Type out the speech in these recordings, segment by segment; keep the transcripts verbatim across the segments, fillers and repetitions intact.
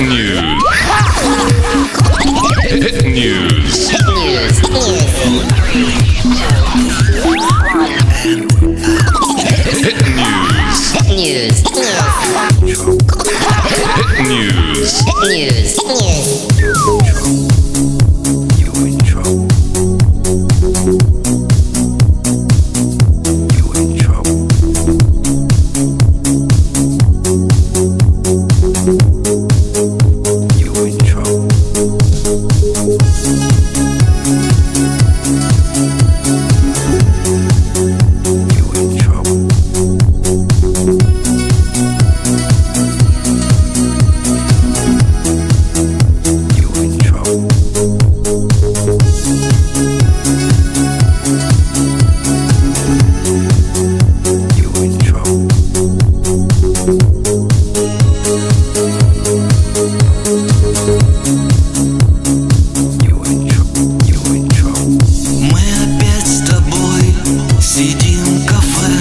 News. Hit News. Hit News. Hit News. Hit News. Hit News. Hit News. News. You in trouble. You in trouble. You in trouble. You in trouble. You in trouble. You in trouble. You in trouble. You in trouble. Мы опять с тобой сидим в кафе.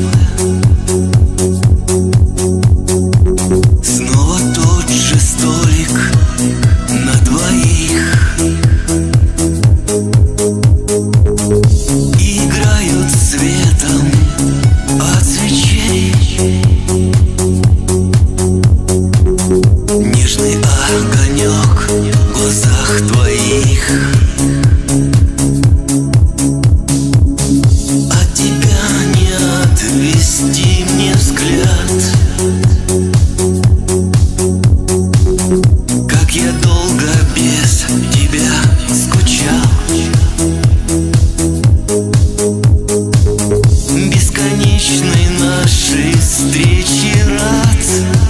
Снова тот же столик на двоих. Играют светом от свечей. Нежный огонек в глазах твоих. От тебя не отвести мне взгляд. Как я долго без тебя скучал. Бесконечной нашей встречи рад.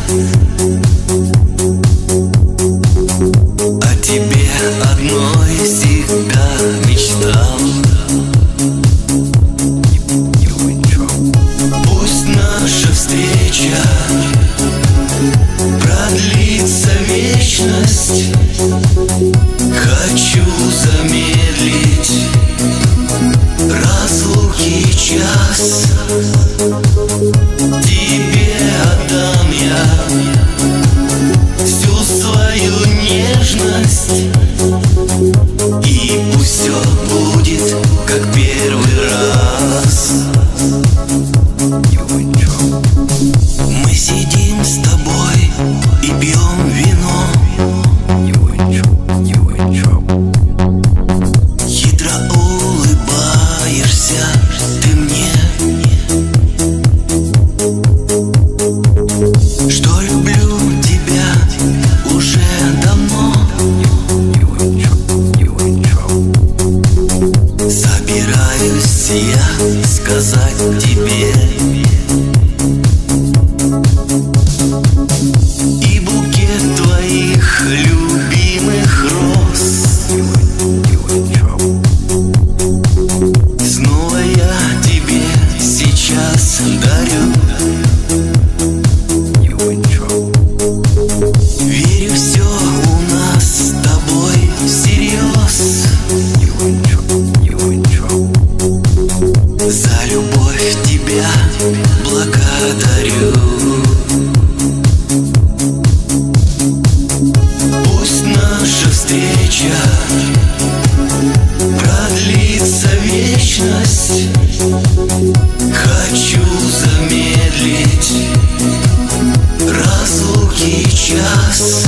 О тебе одной всегда мечтал. You in trouble. Пусть наша встреча продлится вечность. Хочу замедлить разлуки час. Тебе отдам я всю свою нежность. И пусть все будет как первый раз. You in trouble. Мы сидим с тобой и пьем вино. You in trouble. You in trouble. Хитро улыбаешься ты мне. Что люблю тебя уже давно. You in trouble. You in trouble. Собираюсь я сказать тебе. И букет твоих любимых роз. You in trouble. Снова я тебе сейчас дарю. You in trouble. Верю, все у нас с тобой всерьез. You in trouble. You in trouble. За любовь тебя благодарю. Пусть наша встреча продлится вечность. Хочу замедлить разлуки час.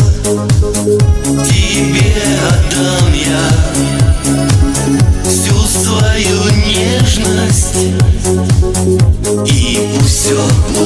Тебе отдам я всю свою нежность. И пусть все